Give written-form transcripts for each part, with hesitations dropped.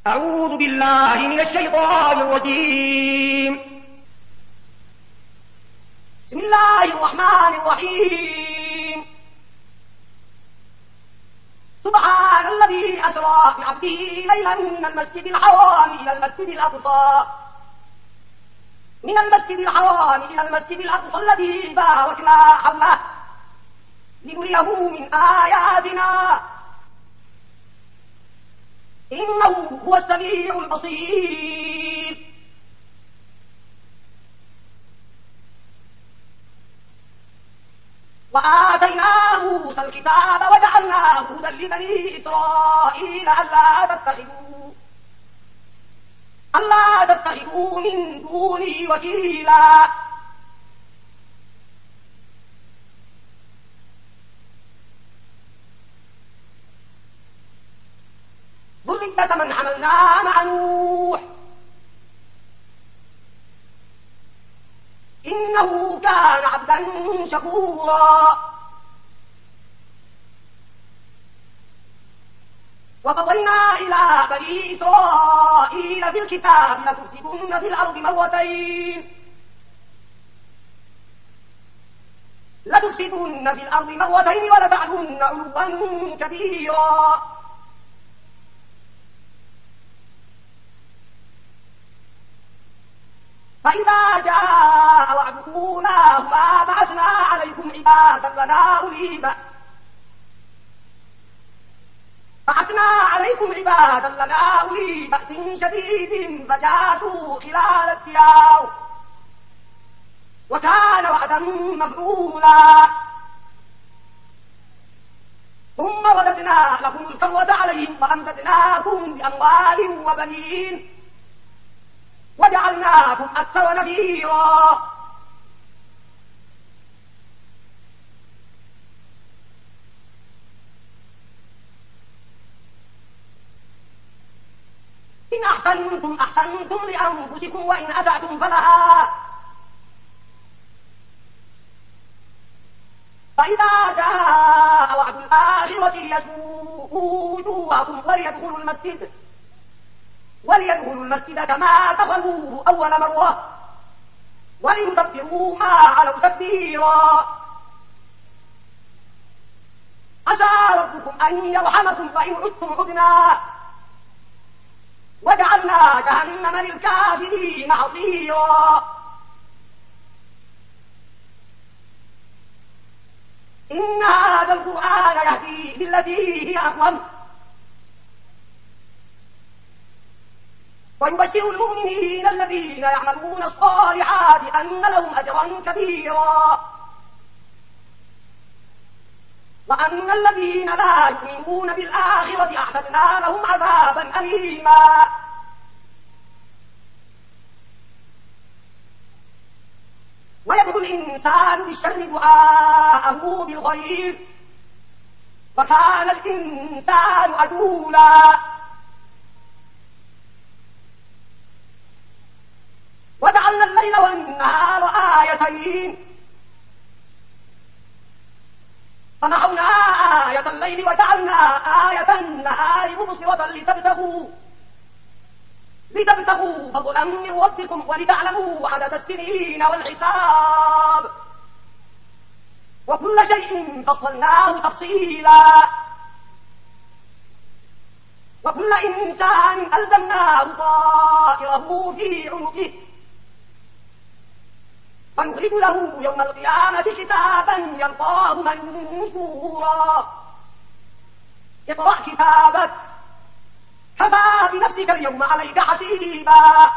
أعوذ بالله من الشيطان الرجيم. بسم الله الرحمن الرحيم. سبحان الذي أسرى بعبده ليلا من المسجد الحرام إلى المسجد الأقصى الذي باركنا حوله لنريه من آياتنا إنه هو السميع البصير. وآتينا موسى الكتاب وجعلناه هدى لبني إسرائيل ألا تتخذوا من دوني وكيلا. ذرية من حملنا مع نوح إنه كان عبدا شكورا. وقضينا إلى بني إسرائيل في الكتاب لتفسدن في الأرض مرتين ولتعلن علوا كبيرا. فإذا جاء وعد أولاهما بعثنا عليكم عبادا لنا أولي بأس شديد فجاسوا خلال الديار وكان وعدا مفعولا. ثم رددنا لكم الكرة عليهم وأمددناكم بأموال وبنين وجعلناكم أكثر نفيرا. إن أحسنتم لأنفسكم وإن أسأتم فلها. فإذا جاء وعد الآخرة ليسوءوا وجوهكم وليدخلوا المسجد كما دخلوه أول مرة وليتبروا ما علوا تتبيرا. عسى ربكم أن يرحمكم فإن عدتم عدنا وجعلنا جهنم للكافرين حصيرا. إن هذا القرآن يهدي للتي هي أقوم ويبشر المؤمنين الذين يعملون الصالحات أن لهم أجرا كبيرا وأن الذين لا يؤمنون بالآخرة أعتدنا لهم عذابا أليما. ويدعو الإنسان بالشر دعاءه بالخير وكان الإنسان عجولا. وجعلنا الليل والنهار آيتين فمحونا آية الليل وجعلنا آية النهار مبصرة لتبتغوا فضلا من ربكم ولتعلموا عدد السنين والحساب وكل شيء فصلناه تفصيلا. وكل إنسان ألزمناه طائره في عنقه فنخرج له يوم القيامة كتابا يلقاه منشورا. اقرأ كتابك كفى بنفسك اليوم عليك حسيبا.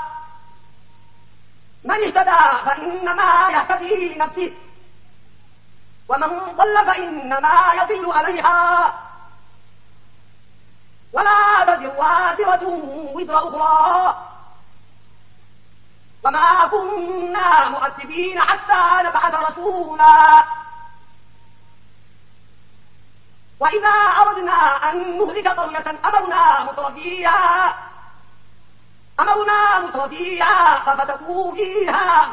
من اهتدى فإنما يهتدي لنفسه ومن ضل فإنما يضل عليها ولا تزر وازرة وزر أخرى وما كنا معذبين حتى نبعث رسولا. وإذا أردنا أن نهلك قرية أمرنا مترفيها ففتقوا فيها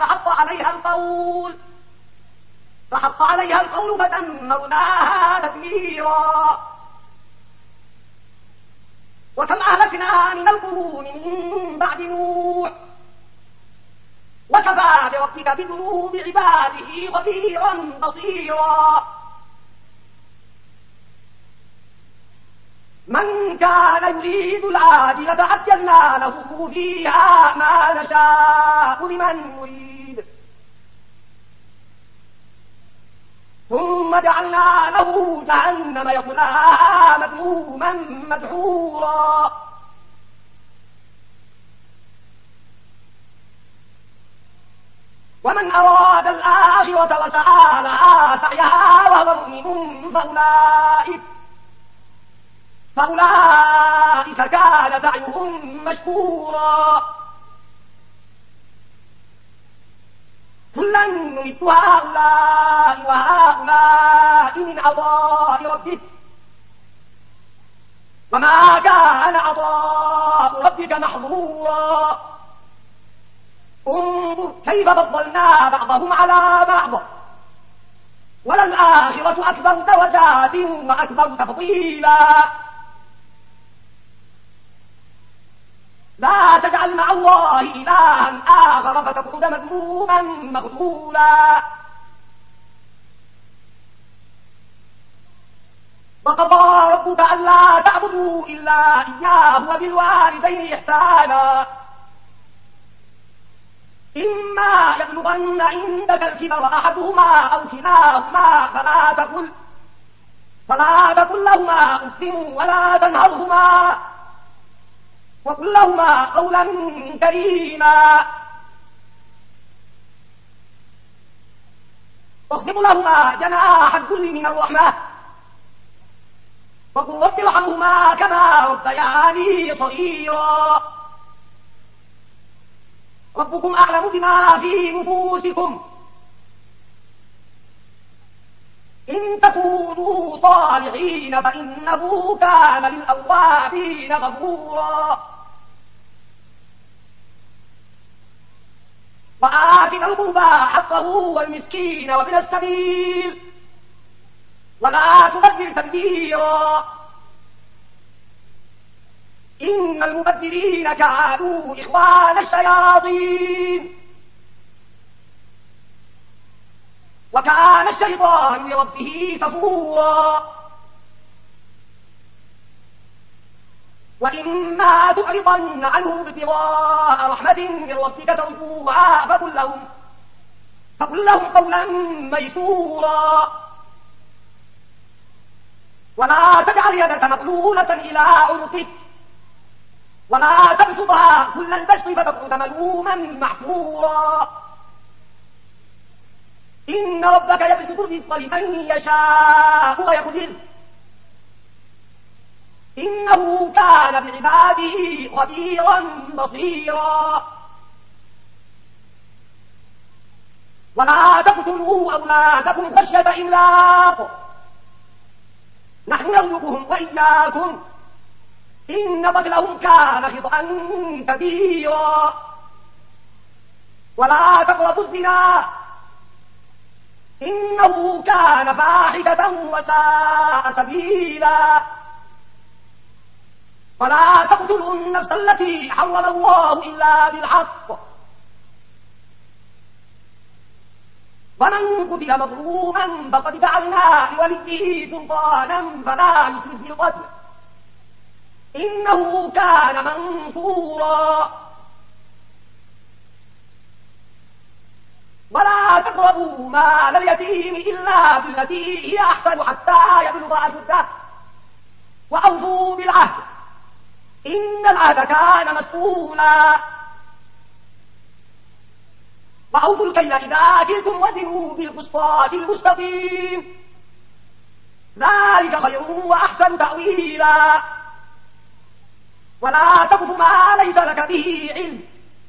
فحق عليها القول فدمرناها تدميرا. وكم أهلكنا من القرون من بعد نوح وكفى بربك بذنوب عباده خبيرا بصيرا من كان يريد العاجلة عجلنا له فيها ما نشاء لمن نريد ثم جعلنا له جهنم يصلاها مذموما مدحورا ومن أراد الآخرة وسعى لها سعيها وهو مؤمن فأولئك كان سعيهم مشكورا كلا نمد هؤلاء وهؤلاء من عطاء ربك وما كان عطاء ربك محظورا انظر كيف فضلنا بعضهم على بعض وللآخرة أكبر درجات وأكبر تفضيلا لا تجعل مع الله إلها آخر فتقعد مذموما مخذولا وقضى ربك ألا تعبدوا إلا إياه وبالوالدين إحسانا إما يبلغن عندك الكبر أحدهما أو كلاهما فلا تقل لهما أف ولا تنهرهما وقل لهما قولا كريما واخفض لهما جناح الذل من الرحمة وقل رب ارحمهما كما ربياني صغيرا ربكم أعلم بما في نفوسكم إن تكونوا صالحين فإنه كان للأوابين غفورا وآت ذا القربى حقه والمسكين وابن السبيل ولا تبذر تبذيرا إن المبذرين كانوا إخوان الشياطين وكان الشيطان لربه كفورا وإما تعرضن عنهم ابتغاء رحمة من ربك ترجوها فقل لهم قولا ميسورا ولا تجعل يدك مغلولة إلى عنقك ولا تبسطها كل البسط فتقعد ملوما محفورا إن ربك يبسط الرزق لمن يشاء ويقدر إنه كان بعباده خبيرا بصيرا ولا تقتلوا أولادكم خشية إملاق نحن نرزقهم وإياكم إن قتلهم كان خطأ كبيرا ولا تقربوا الزنا إنه كان فاحشة وساء سبيلا ولا تقتلوا النفس التي حرم الله إلا بالحق ومن قتل مظلوما فقد جعلنا لوليه سلطانا فلا يسرف في القتل إنه كان منصورا ولا تقربوا مال اليتيم إلا بالتي هي أحسن حتى يبلغ أشده وأوفوا بالعهد إن العهد كان مسؤولا وأوفوا الكيل إذا كلتم وزنوا بالقسطاس المستقيم ذلك خير وأحسن تأويلا ولا تقف ما ليس لك به علم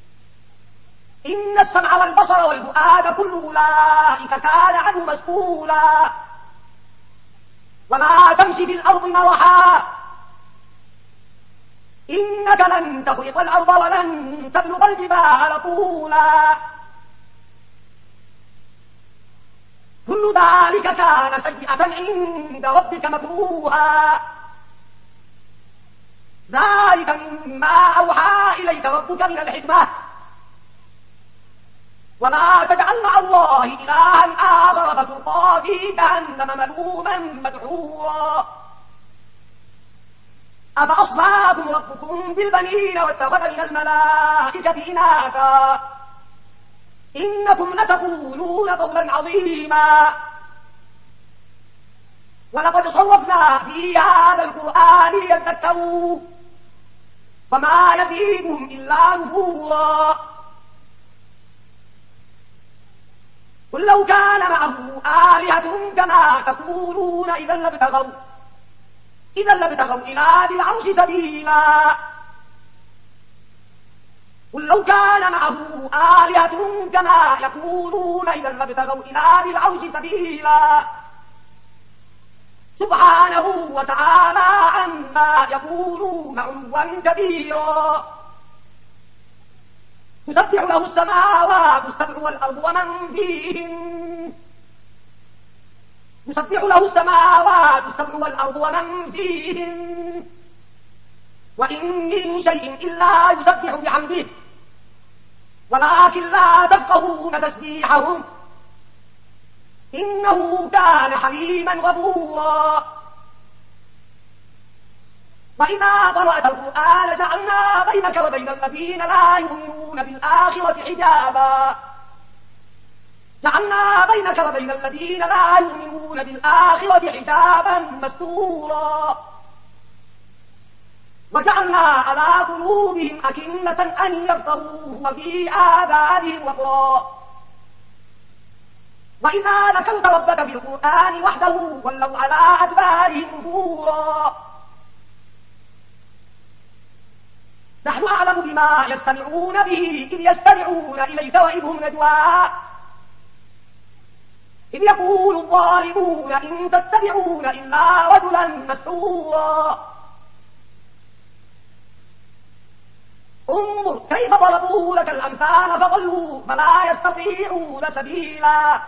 إن السمع والبصر والفؤاد كل أولئك كان عنه مسؤولا ولا تمشي في الأرض مرحا إنك لن تخرق الأرض ولن تبلغ الجبال طولا كل ذلك كان سيئة عند ربك مكروها ذلك مما أوحى إليك ربك من الحكمة ولا تجعل مع الله إلها آخر فتلقى في جهنم ملوما مدحورا أفأصفاكم ربكم بالبنين واتخذ من الملائكة إناثا إنكم لتقولون قولا عظيما ولقد صرفنا في هذا القرآن ليذكروا وما يزيدهم إلا نفورا قل لو كان معه آلهة كما تقولون إذا لابتغوا إلى ذي العرش سبيلا قل لو كان معه آلهة كما يقولون إذا لابتغوا إلى ذي العرش سبيلا سبحانه وتعالى عما يقولون علوا كبيرا تسبح له السماوات السبع والأرض ومن فيهن يسبح له السماوات السبع والأرض ومن فيهن وإن من شيء إلا يسبح بحمده ولكن لا تفقهون تسبيحهم إنه كان حليما غفورا وإذا قرأت القرآن جعلنا بينك وبين الذين لا يؤمنون بالآخرة حجابا مستورا وجعلنا على قلوبهم أكنة أن يفقهوه وفي آذانهم وقرا وإذا ذكرت ربك بالقرآن وحده ولوا على أدبارهم نفورا نحن أعلم بما يستمعون به إذ يستمعون إليك وإذ هم نجوى إذ يقول الظالمون إن تتبعون إلا رجلا مسحورا انظر كيف ضربوا لك الأمثال فضلوا فلا يستطيعون سبيلا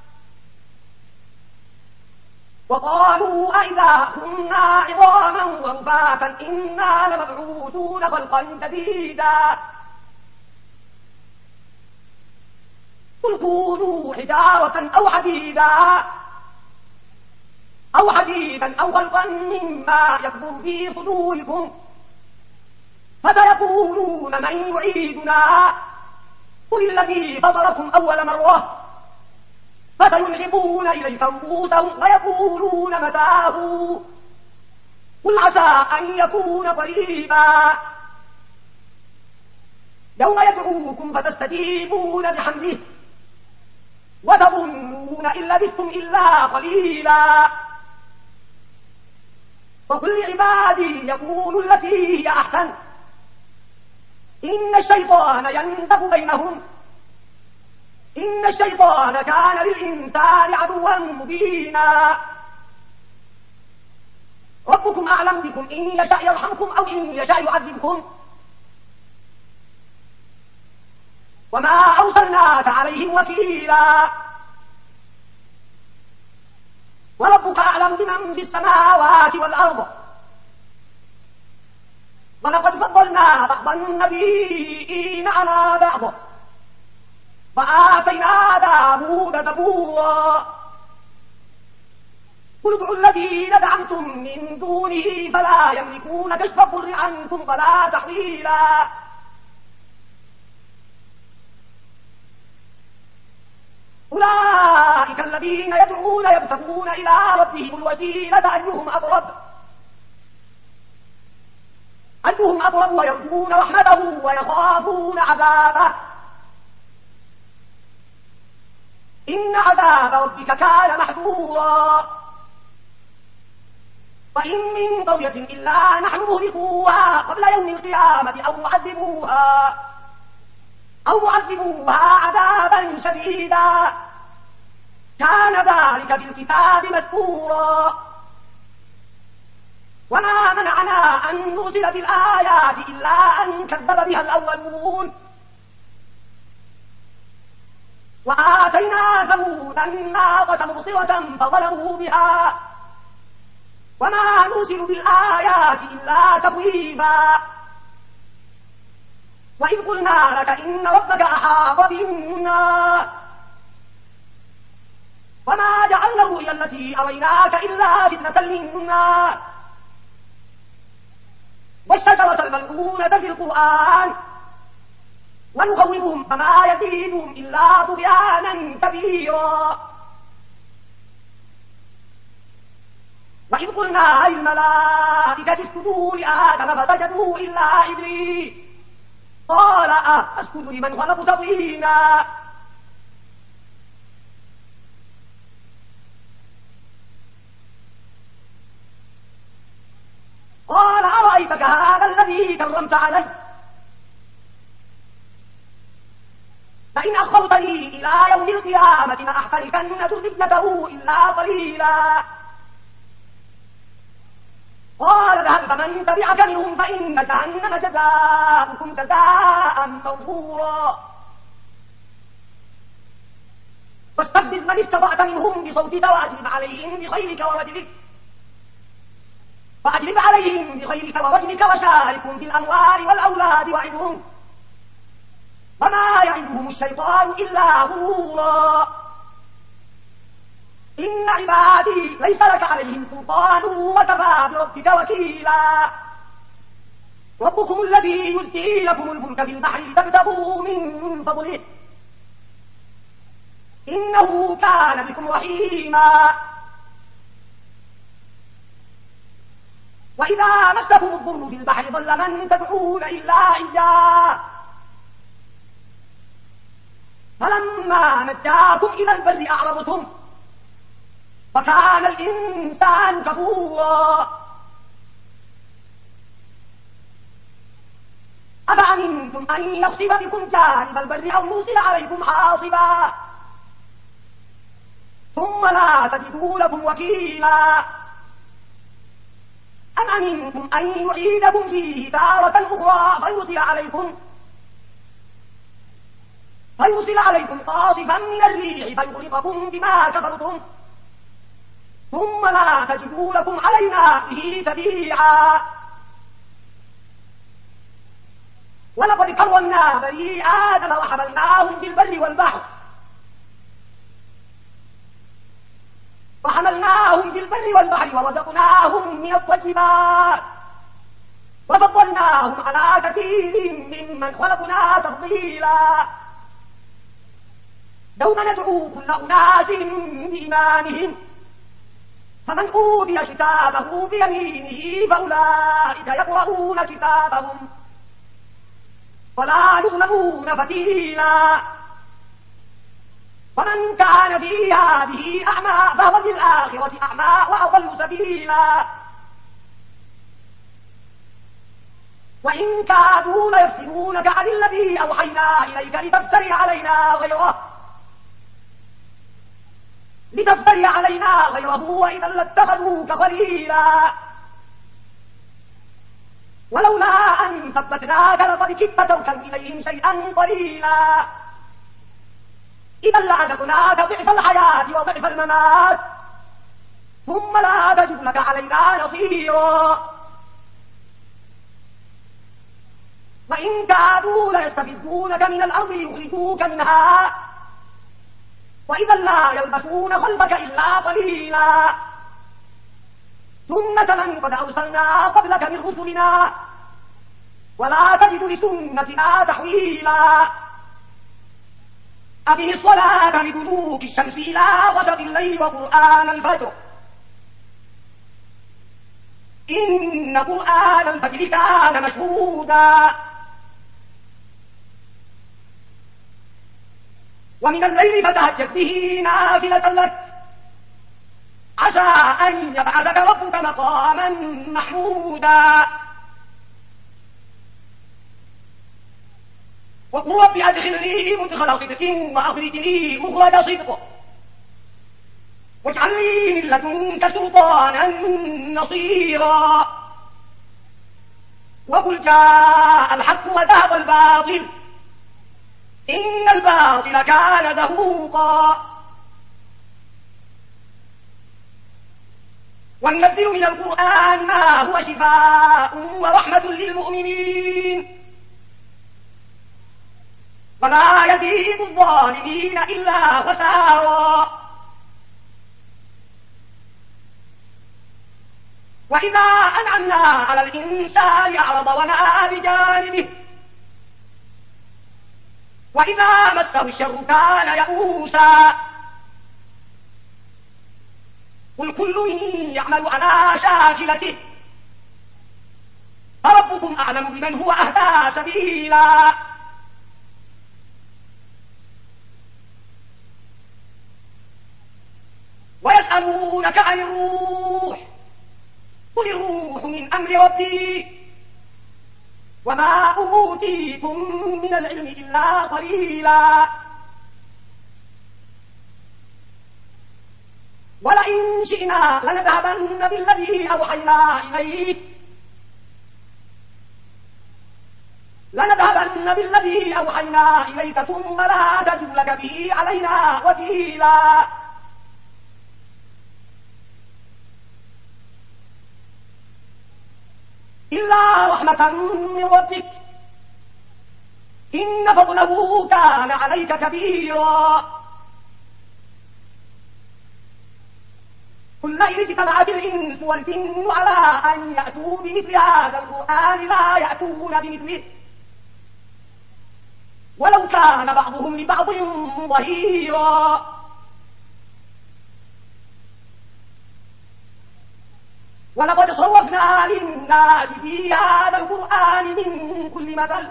وقالوا أئذا كنا عظاما ورفاتا إنا لمبعوثون خلقا جديدا قل كونوا حجارة أو حديدا أو خلقا مما يكبر في صدوركم فسيقولون من يعيدنا قل الذي فطركم أول مرة فسينغضون إليك رؤوسهم ويقولون متاه قل عسى أن يكون قريبا يوم يدعوكم فتستجيبون بحمده وتظنون إن لبثتم إلا قليلا وقل لعبادي يقولوا التي هي أحسن إن الشيطان ينزغ بينهم إن الشيطان كان للإنسان عدوا مبينا ربكم أعلم بكم إن يشاء يرحمكم أو إن يشاء يعذبكم وما أرسلناك عليهم وكيلا وربك أعلم بمن في السماوات والأرض ولقد فضلنا بعض النبيين على بعض وآتينا داود زبورا قل ادعوا الذين دعمتم من دونه فلا يملكون كشف الضر عنكم ولا تحويلا أولئك الذين يدعون يبتغون إلى ربهم الوسيلة أيهم أقرب ويرجون رحمته ويخافون عذابه إن عذاب ربك كان محذورا وإن من قرية إلا نحن مهلكوها قبل يوم القيامة أو معذبوها عذابا شديدا كان ذلك في الكتاب مسطورا وما منعنا أن نرسل بالآيات إلا أن كذب بها الأولون وآتينا ثمود الناقة مبصرة فظلموا بها وما نرسل بالآيات إلا تخويفا وإذ قلنا لك إن ربك أحاط بالناس وما جعلنا الرؤيا التي أريناك إلا فتنة للناس والشجرة الملعونة في القرآن ونخوفهم فما يزيدهم إلا طغيانا كبيرا وإذ قلنا للملائكة اسجدوا لآدم فسجدوا إلا إبليس قال أسجد لمن خلقت طينا قال أرأيتك هذا الذي كرمت علي فإن أخرتني إلى يوم القيامة لأحتركن ذريته إلا قليلا قال اذهب فمن تبعك منهم فإن جهنم جزاؤكم جزاء موفورا واستفزز من استطعت منهم بصوتك وأجلب عليهم بخيلك ورجلك وشاركهم في الأموال والأولاد وعدهم وما يعدهم الشيطان إلا غرورا إن عبادي ليس لك عليهم سلطان وكفى بربك وكيلا ربكم الذي يزكي لكم الفلك في البحر لتبتغوا من فضله إنه كان بكم رحيما وإذا مسكم الضر في البحر ضل من تدعون إلا إياه فلما نجاكم إلى البر أعرضتم وكان الإنسان كفورا أفأمنتم أن يخسف بكم جانب البر أو يرسل عليكم حاصبا ثم لا تجدوا لكم وكيلا أم أمنتم أن يعيدكم فيه تارة أخرى فيرسل عليكم قاصفا من الريح فيغرقكم بما كفرتم ثم لا تجدوا لكم علينا به تبيعا ولقد كرمنا بني آدم وحملناهم في البر والبحر ورزقناهم من الطيبات وفضلناهم على كثير ممن خلقنا تفضيلا يوم ندعو كل أناس بإمامهم فمن أوتي كتابه بيمينه فأولئك يقرؤون كتابهم ولا يظلمون فتيلا ومن كان في هذه أعمى فهو في الآخرة أعمى وأضل سبيلا وإن كادوا ليفتنونك عن الذي أوحينا إليك لتفتري علينا غيره وإذا لاتخذوك خليلا ولولا أن ثبتناك لقد كدت تركن إليهم شيئا قليلا إذا لأذقناك ضعف الحياة وضعف الممات ثم لا تجد لك علينا نصيرا وإن كادوا ليستفزونك من الأرض ليخرجوك منها وإذا لا يلبثون خلفك إلا قليلا سنة من قد أرسلنا قبلك من رسلنا ولا تجد لسنتنا تحويلا أقم الصلاة لدلوك الشمس إلى غسق الليل وقرآن الفجر إن قرآن الفجر كان مشهودا ومن الليل فتهجد به نافلة لك عسى أن يبعثك ربك مقاما محمودا وقل رب أدخلني مدخل صدق وأخرجني مخرج صدق واجعل لي من لدنك سلطانا نصيرا وقل جاء الحق وذهب الباطل إن الباطل كان زهوقا وننزل من القرآن ما هو شفاء ورحمة للمؤمنين ولا يزيد الظالمين إلا خسارا. وإذا أنعمنا على الإنسان أعرض ونأى بجانبه وإذا مسه الشر كان يئوسا. قل كل يعمل على شاكلته فربكم أعلم بمن هو أهدى سبيلا. ويسألونك عن الروح قل الروح من أمر ربي وما أوتيكم من العلم إلا قليلا. ولئن شئنا لنذهبن بالذي أوحينا إليك ثم لا تجد لك به علينا وكيلا. إلا رحمة من ربك إن فضله كان عليك كبيرا. قل لئن اجتمعت الإنس والجن على أن يأتوا بمثل هذا القرآن لا يأتون بمثله ولو كان بعضهم لبعض ظهيرا. ولقد صرفنا للناس في هذا القرآن من كل مثل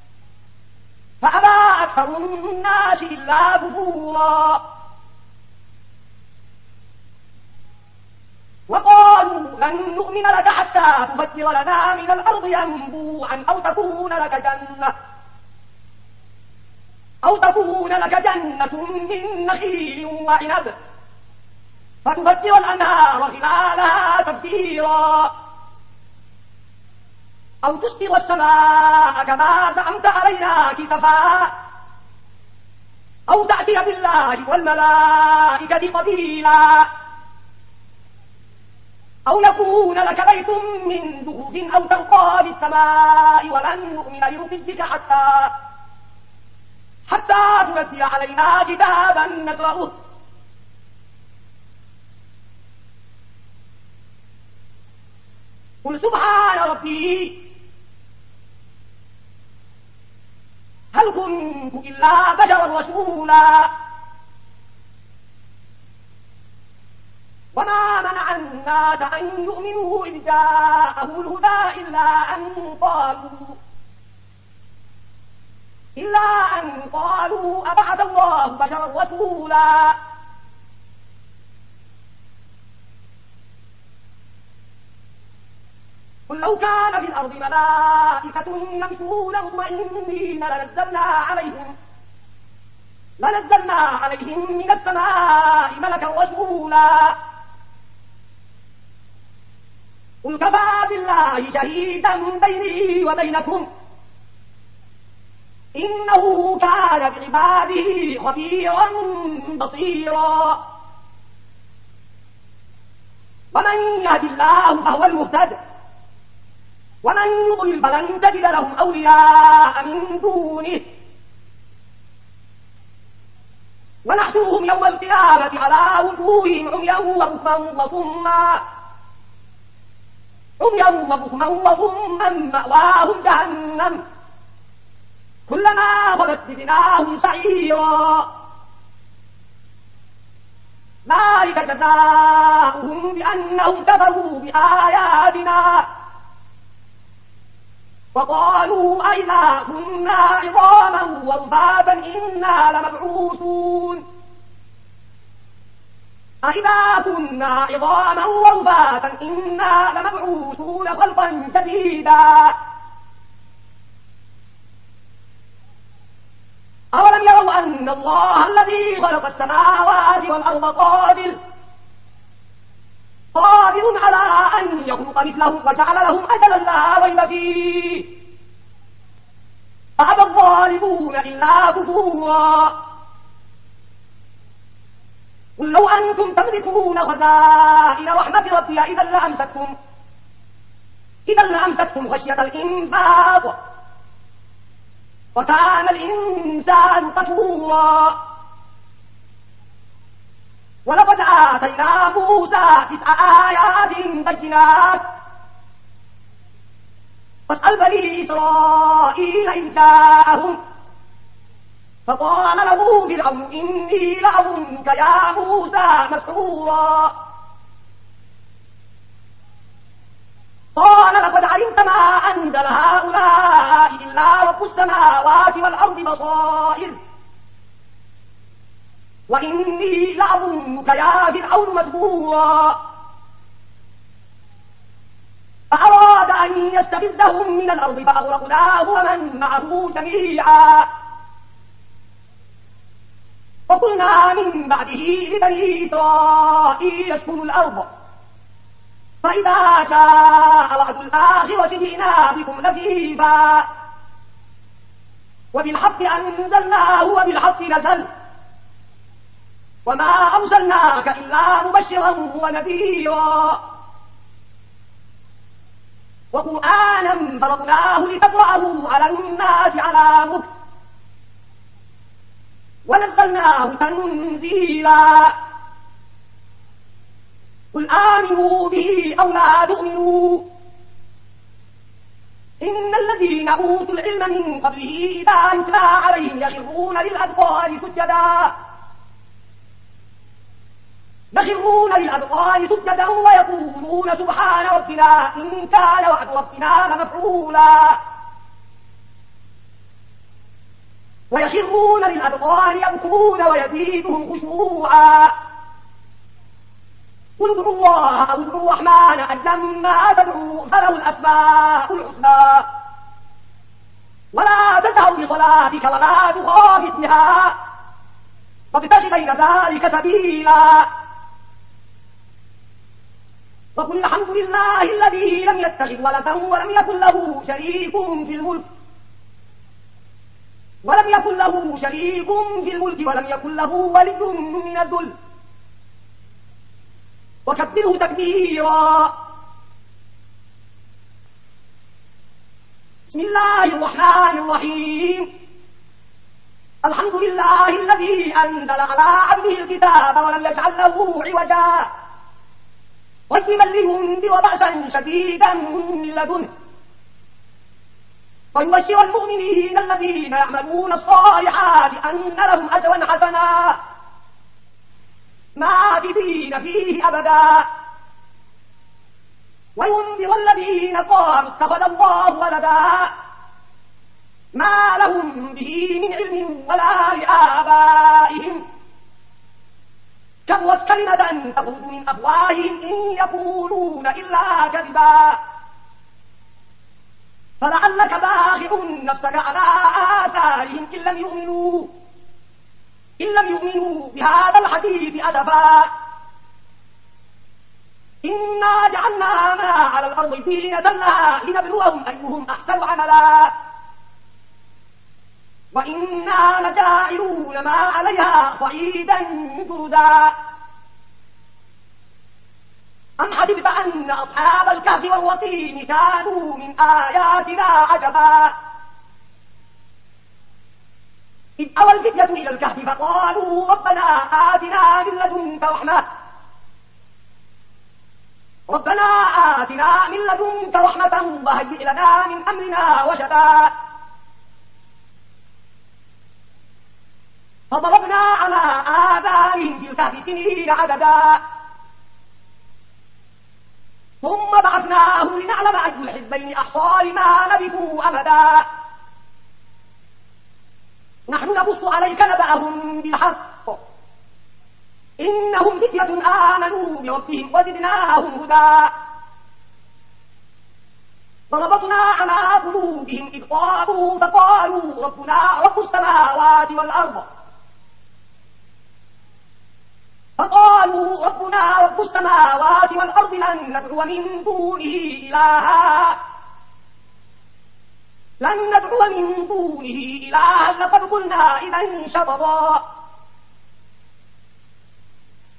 فأبى أكثر الناس إلا كفورا. وقالوا لن نؤمن لك حتى تفجر لنا من الأرض ينبوعا أو تكون لك جنة من نخيل وعنب فتفجر الأنهار خلالها تفجيرا أو تسقط السماء كما زعمت علينا كسفا أو تأتي بالله والملائكة قبيلا أو يكون لك بيت من زخرف أو ترقى في السماء ولن نؤمن لرقيك حتى تنزل علينا كتابا نقرأه قل سبحان ربي هل كنت إلا بشرا رسولا. وما منع الناس أن يؤمنوا إذ جاءهم الهدى إلا أن قالوا أبعث الله بشرا رسولا. قل لو كان في الأرض ملائكة يمشون مطمئنين لنزلنا عليهم من السماء ملكا رسولا. قل كفى بالله شهيدا بيني وبينكم إنه كان بعباده خبيرا بصيرا. ومن يهد الله فهو المهتد ومن يضلل فلن تجد لهم أولياء من دونه ونحشرهم يوم القيامة على وجوههم عميا وبكما مأواهم جهنم كلما خبت زدناهم سعيرا. ذلك جزاؤهم بأنهم كفروا بآياتنا وقالوا أئذا كنا عظاما ورفاتا إنا لمبعوثون خلقا جديدا. أولم يروا أن الله الذي خلق السماوات والأرض قادر على أن يخلق مثلهم وجعل لهم أجلا لا ريب فيه فأبى الظالمون إلا كفورا. قل لو أنتم تملكون خزائن رحمة ربي إذا لأمسكتم خشية الإنفاق وكان الإنسان قتورا. ولقد آتينا موسى 9 آيات بينات فاسأل بني إسرائيل إذ جاءهم فقال له فرعون إني لأظنك يا موسى مسحورا. قال لقد علمت ما أنزل هؤلاء إلا رب السماوات والأرض بصائر وإني لأظنك يا فرعون مسحورا. فأراد أن يستفزهم من الأرض فأغرقناه ومن معه جميعا. وقلنا من بعده لبني إسرائيل اسكنوا الأرض فإذا جاء وعد الآخرة جئنا بكم لفيفا وبالحق أنزلناه وبالحق نزل وما أرسلناك إلا مبشرا ونذيرا. وقرآنا فرضناه لتقرأه على الناس على مكث ونزلناه تنزيلا. قل آمنوا به أو لا تؤمنوا إن الذين أوتوا العلم من قبله إذا يتلى عليهم يخرون للأذقان سجدا ويقولون سبحان ربنا إن كان وعد ربنا لمفعولا. ويخرون للأذقان يبكون ويزيدهم خشوعا. قل ادعوا الله أو ادعوا الرحمن أيما تدعوا فله الأسماء الحسنى ولا تجهر بصلاتك ولا تخافت بها وابتغ بين ذلك سبيلا. وقل الحمد لله الذي لم يتخذ ولدا ولم يكن له شريك في الملك ولم يكن له ولي من الذل وكبره تكبيرا. بسم الله الرحمن الرحيم. الحمد لله الذي أنزل على عبده الكتاب ولم يجعل له عوجا قيما لينذر بأسا شديدا من لدنه ويبشر المؤمنين الذين يعملون الصالحات أن لهم أجرا حسنا ماكثين فيه أبدا وينذر الذين قالوا اتخذ الله ولدا ما لهم به من علم ولا لآبائهم كبرت كلمة تخرج من أفواههم إن يقولون إلا كذبا. فلعلك باخع نفسك على آثارهم إن لم يؤمنوا بهذا الحديث أسفا. إنا جعلنا ما على الأرض زينة لها لنبلوهم أيهم أحسن عملا وإنا لجاعلون ما عليها صعيدا جردا. أم حسبت أن أصحاب الكهف والرقيم كانوا من آياتنا عجبا إذ أوى الفتية إلى الكهف فقالوا ربنا آتنا من لدنك رحمة وهيئ لنا من أمرنا رشدا. فضربنا على آذانهم في الكهف سنين عددا ثم بعثناهم لنعلم أي الحزبين أحصى لما لبثوا أمدا. نحن نقص عليك نبأهم بالحق إنهم فتية آمنوا بربهم وزدناهم هدى. ضربنا على قلوبهم إذ قاموا فقالوا ربنا رب السماوات والأرض لن ندعو من دونه إلها لقد قلنا إذا شططا.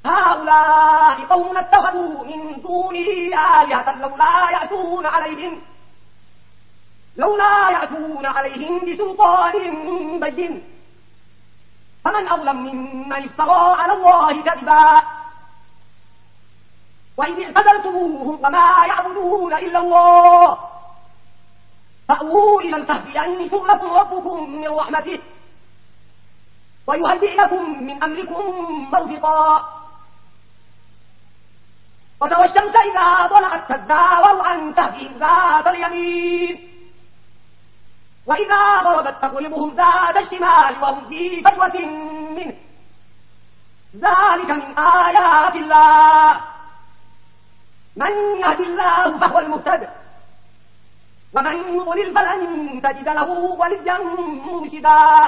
هؤلاء قوم اتخذوا من دونه آلهة لولا يأتون عليهم بسلطان بين فمن أظلم ممن افترى على الله كذبا وإذ اعتزلتموهم وما يعبدون إلا الله فأووا إلى الكهف ينشر لكم ربكم من رحمته ويهيئ لكم من أمركم مرفقا وترى الشمس إذا طلعت تزاور عن كهفهم ذات اليمين وإذا غربت تقرضهم ذات الشمال وهم في فجوة منه ذلك من آيات الله من يهد الله فهو المهتد ومن يضلل فلن تجد له وليا مرشدا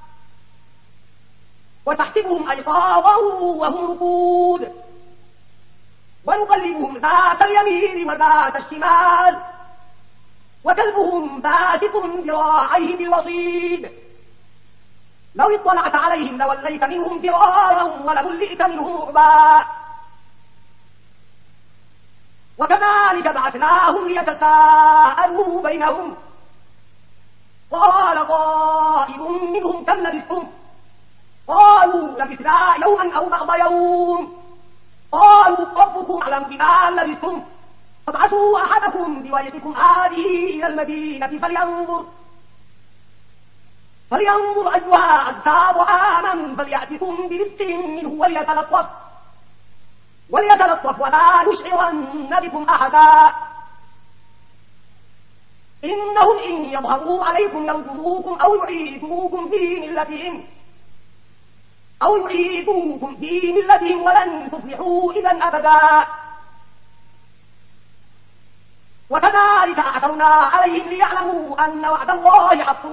وتحسبهم أيقاظا وهم رقود ونقلبهم ذات اليمين وذات الشمال وكلبهم باسط ذراعيه بالوصيد لو اطلعت عليهم لوليت منهم فرارا ولملئت منهم رعبا وكذلك بعثناهم ليتساءلوا بينهم قال قائل منهم كم لبثتم قالوا لبثنا يوما أو بعض يوم قالوا ربكم أعلم بما لبثتم فابعثوا أحدكم بورقكم هذه إلى المدينة فلينظر أيها أزكى طعاما فليأتكم برزق منه وليتلطف ولا يشعرن بكم أحدا إنهم إن يظهروا عليكم يرجموكم أو يعيدوكم في ملتهم ولن تفلحوا إذا أبدا وكذلك أعثرنا عليهم ليعلموا أن وعد الله حق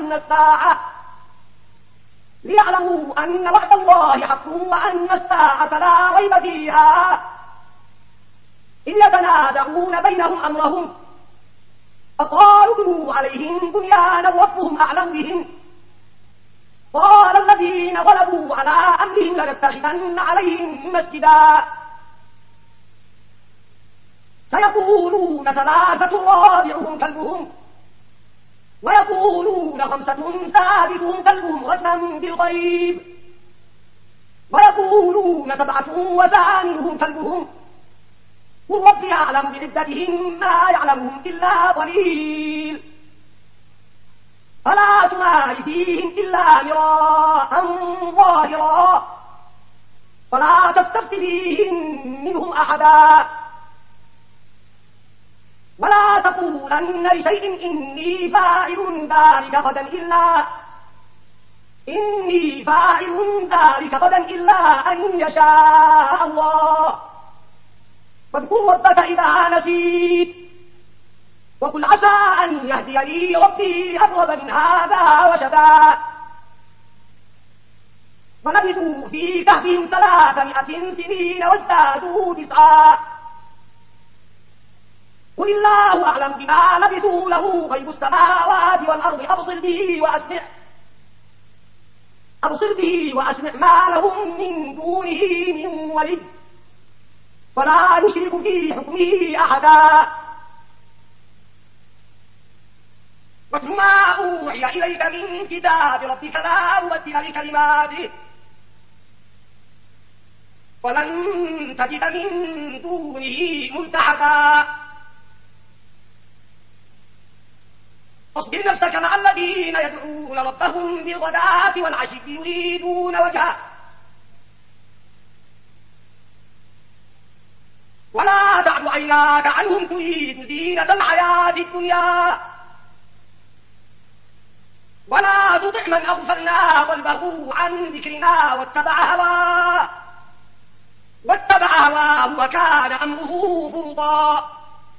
وأن الساعة لا ريب فيها إذ يتنازعون بينهم أمرهم فقالوا ابنوا عليهم بنيانا ربهم أعلم بهم قال الذين غلبوا على أمرهم لنتخذن عليهم مسجدا سيقولون 3 رابعهم كلبهم ويقولون 5 سادسهم كلبهم رجما بالغيب ويقولون 7 وثامنهم كلبهم قل ربي أعلم بعدتهم ما يعلمهم إلا قليل فلا تمار فيهم إلا مراء ظاهرا ولا تستفت فيهم منهم أحدا ولا تقولن لشيء إني فاعل ذلك غدا إلا أن يشاء الله واذكر ربك إذا نسيت وقل عسى أن يهديني ربي لأقرب من هذا رشدا ولبثوا في كهفهم 300 سنين وازدادوا 9 قل الله أعلم بما لبثوا له غيب السماوات والأرض أبصر به وأسمع ما لهم من دونه من ولي ولا يشرك في حكمه أحدا واتل ما أوحي إليك من كتاب ربك لا مبدل لكلماته ولن تجد من دونه ملتحدا واصبر نفسك مع الذين يدعون ربهم بالغداة والعشي يريدون وجهه ولا تعد عيناك عنهم تريد زينة الحياة الدنيا ولا تطع من أغفلنا قلبه عن ذكرنا واتبع هواه وكان أمره فرطا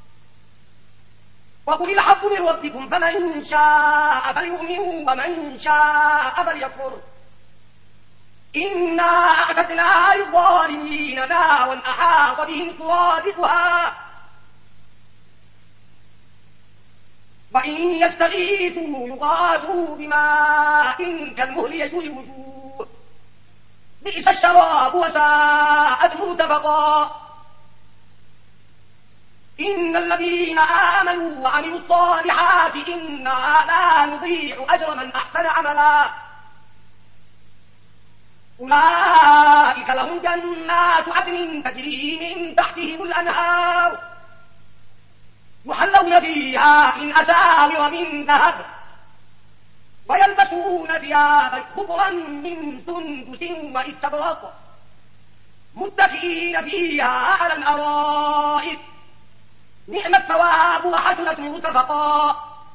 وقل الحق من ربكم فمن شاء فليؤمن ومن شاء فليكفر إنا أعتدنا للظالمين نارا أحاط بهم سرادقها وإن يستغيثوا يغاثوا بماء كالمهل يشوي الوجوه بئس الشراب وساءت مرتفقا إن الذين آمنوا وعملوا الصالحات إنا لا نضيع أجر من أحسن عملا أولئك لهم جنات عدن تجري من تحتهم الأنهار يحلون فيها من أساور من ذهب ويلبسون ثيابا خضرا من سندس واستبرق متكئين فيها على الأرائك نعم الثواب وحسنت مرتفقا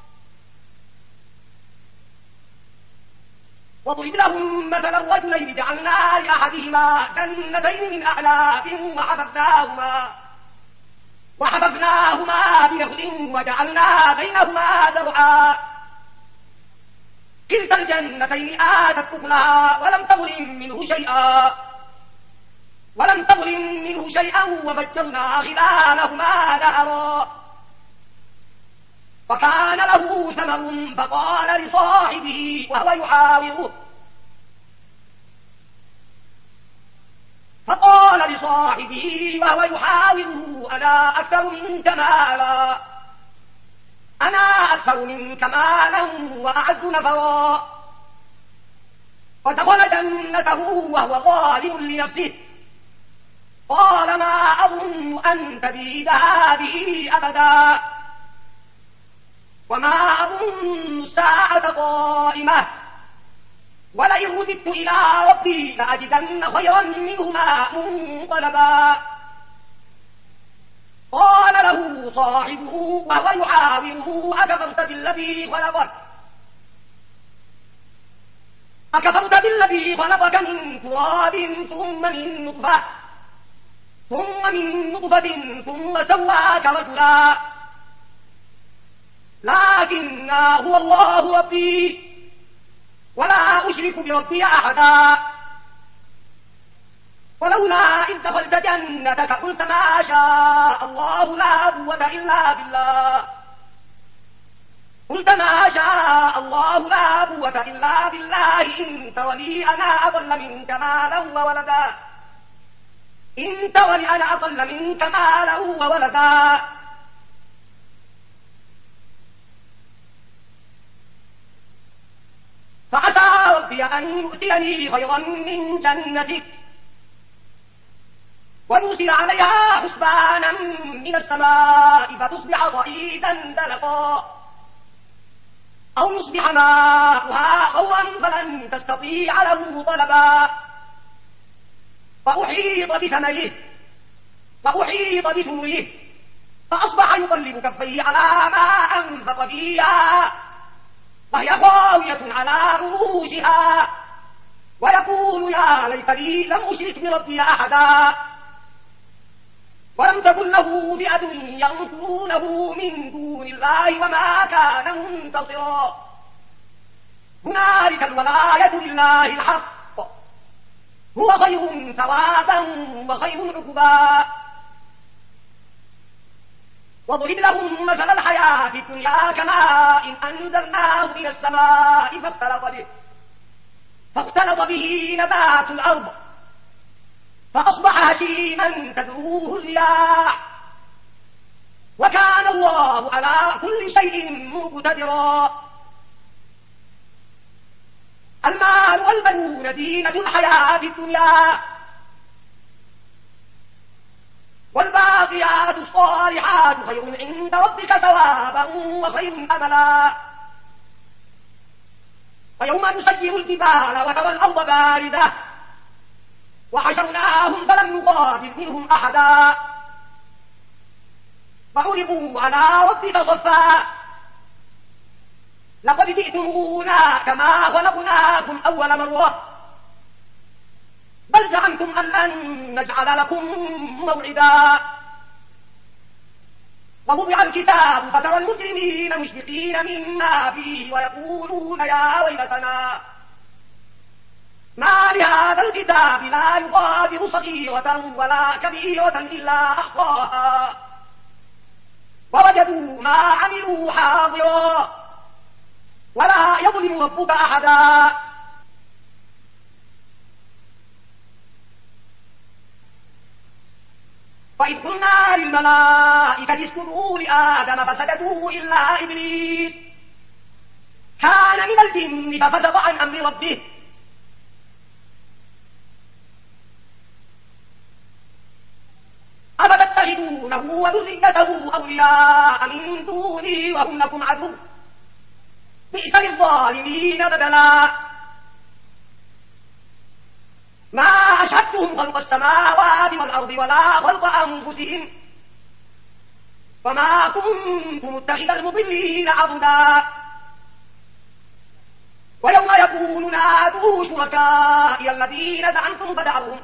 واضرب لهم مثل الرجلين جعلنا لأحدهما جنتين من أعناب وحففناهما بنخل وجعلنا بينهما زرعا كلتا الجنتين آتت أكلها ولم تظلم منه شيئا وفجرنا خلالهما نهرا وكان له ثمر فقال لصاحبه وهو يحاوره أنا أكثر منك مالا وأعز نفرا ودخل جنته وهو ظالم لنفسه قال ما أظن أن تبيد هذه أبدا وما أظن الساعة قائمة ولئن رددت إلى ربي لأجدن خيرا منهما منقلبا قال له صاحبه وهو يحاوره أكفرت بالذي خلقك من تراب ثم من نطفة ثم سواك رجلا لكن هو الله ربي ولا أشرك بربي أحدا ولولا إذ دخلت جنتك قلت ما شاء الله لا قوة إلا بالله إن ترني أنا أضل منك مالا وولدا فعسى ربي أن يؤتيني خيرا من جنتك ويرسل عليها حسبانا من السماء فتصبح صعيدا دلقا أو يصبح ماؤها غورا فلن تستطيع له طلبا وأحيط بثمره فأصبح يقلب كفيه على ما أنفق فيها وهي خاوية على عروشها ويقول يا ليتني لم أشرك بربي أحدا ولم تكن له فئة ينصرونه من دون الله وما كان منتصرا هنالك الولاية لله الحق هو خير ثوابا وخير عقبا واضرب لهم مثل الحياة الدنيا كماء أنزلناه من السماء فاختلط به نبات الأرض فأصبح هشيما تذروه الرياح وكان الله على كل شيء مقتدرا المال والبنون زينة الحياة الدنيا والباقيات الصالحات خير عند ربك ثوابا وخير أملا ويوم نسير الجبال وترى الأرض باردة وحشرناهم فلم نغادر منهم أحدا وعرضوا على ربك صفا لقد جئتمونا كما خلقناكم أول مرة بل زعمتم أن لن نجعل لكم موعدا ووضع الكتاب فترى المجرمين مشفقين مما فيه ويقولون يا ويلتنا ما لهذا الكتاب لا يغادر صغيرة ولا كبيرة إلا أحصاها ووجدوا ما عملوا حاضرا ولا يظلم ربك أحدا وإذ قلنا للملائكة اسجدوا لآدم فسجدوا إلا إبليس كان من الجن ففسق عن أمر ربه أفتتخذونه وذريته أولياء من دوني وهم لكم عدو بئس للظالمين بدلا ما أشهدتهم خلق السماوات والأرض ولا خلق أنفسهم وما كنت متخذ المضلين عضدا ويوم يقول نادوا شركائي الذين زعمتم فدعوهم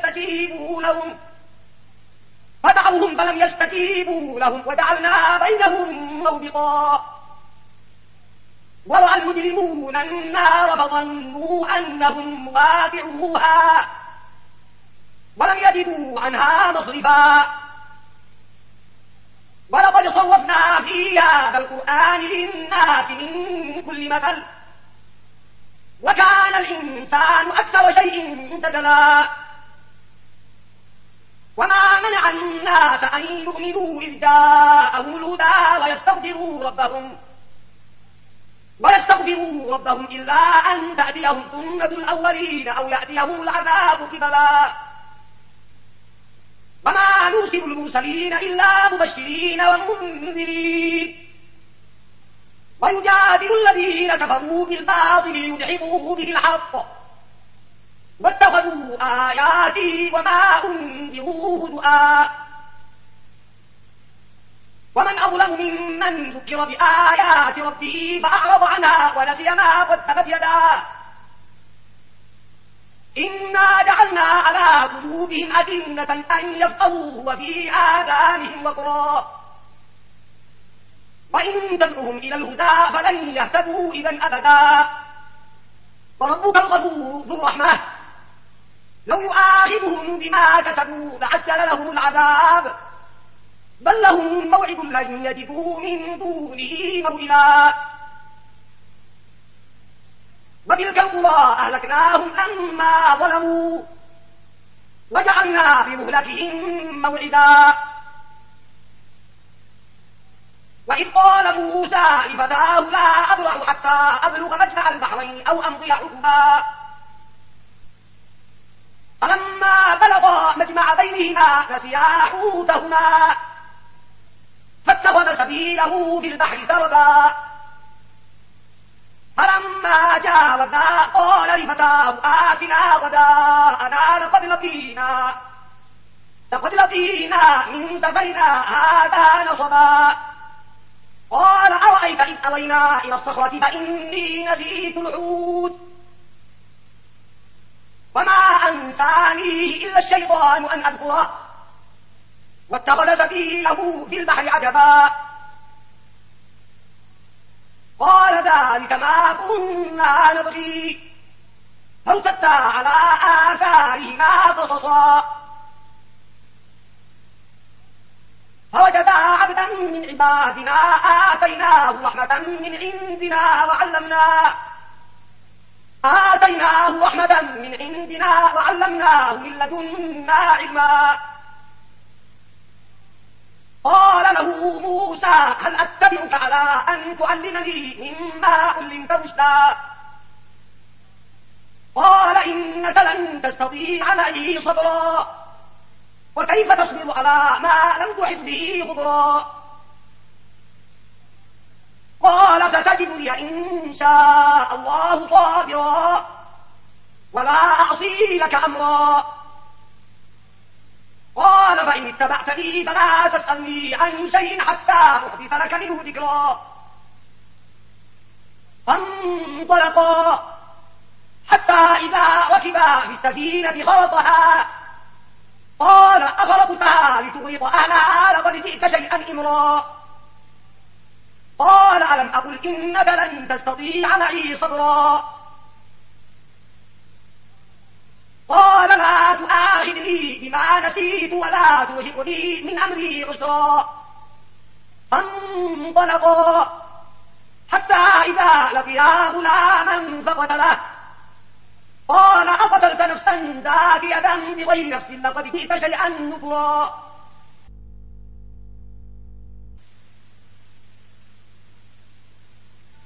فلم يستجيبوا لهم وجعلنا بينهم موبقا ورأى المجرمون النار فظنوا أنهم واقعوها ولم يجدوا عنها مصرفا ولقد صرفنا في هذا القرآن للناس من كل مثل وكان الإنسان أكثر شيء جدلا وما منع الناس أن يؤمنوا إذ جاءهم الهدى ويستغفروا ربهم إلا أن تأتيهم سنة الأولين أو يأتيهم العذاب قبلا وما نرسل المرسلين إلا مبشرين ومنذرين ويجادل الذين كفروا بالباطل ليدحضوا به الحق واتخذوا آياتي وما أنذروا هزؤا ومن أظلم ممن ذكر بآيات ربه فأعرض عنها ونسي ما قدمت يداه إنا جعلنا على قلوبهم أكنة أن يفقهوا وفي آذانهم وقرا وإن تدعوهم إلى الهدى فلن يهتدوا إذا أبدا وربك الغفور ذو الرحمة لو يؤاخذهم بما كسبوا لعجل لهم العذاب بل لهم موعد لن يجدوا من دونه موئلا وتلك القرى أهلكناهم لما ظلموا وجعلنا بمهلكهم موعدا وإذ قال موسى لفتاه لا أبرح حتى أبلغ مجمع البحرين أو أمضي حقبا فلما بلغا مجمع بينهما نسيا حوتهما فاتخذ سبيله في البحر سربا فلما جاوزا قال لفتاه آتنا غداءنا لقد لقينا من سفرنا هذا نصبا قال أرأيت إذ أوينا إلى الصخرة فإني نسيت الحوت وما أنسانيه إلا الشيطان أن أذكره واتخذ سبيله في البحر عجبا قال ذلك ما كنا نبغي فارتدا على آثارهما قصصا فوجدا عبدا من عبادنا آتيناه رحمة من عندنا وعلمناه من لدنا علما قال له موسى هل أتبعك على أن تعلمني مما علمت رشدا قال إنك لن تستطيع معي صبرا وكيف تصبر على ما لم تحط به خبرا قال ستجدني إن شاء الله صابرا ولا أعصي لك أمرا قال فإن اتبعتني فلا تسألني عن شيء حتى أحدث لك منه ذكرا فانطلقا حتى إذا ركبا في السفينة خرقها قال أخرقتها لتغرق أهلها لقد جئت شيئا إمرا قال ألم أقل إنك لن تستطيع معي صبرا قال لا تؤاخذني بما نسيت ولا ترهقني من أمري عسرا فانطلقا حتى إذا لقيا غلاما فقتله قال أقتلت نفسا زاكية بغير نفس لقد جئت شيئا نكرا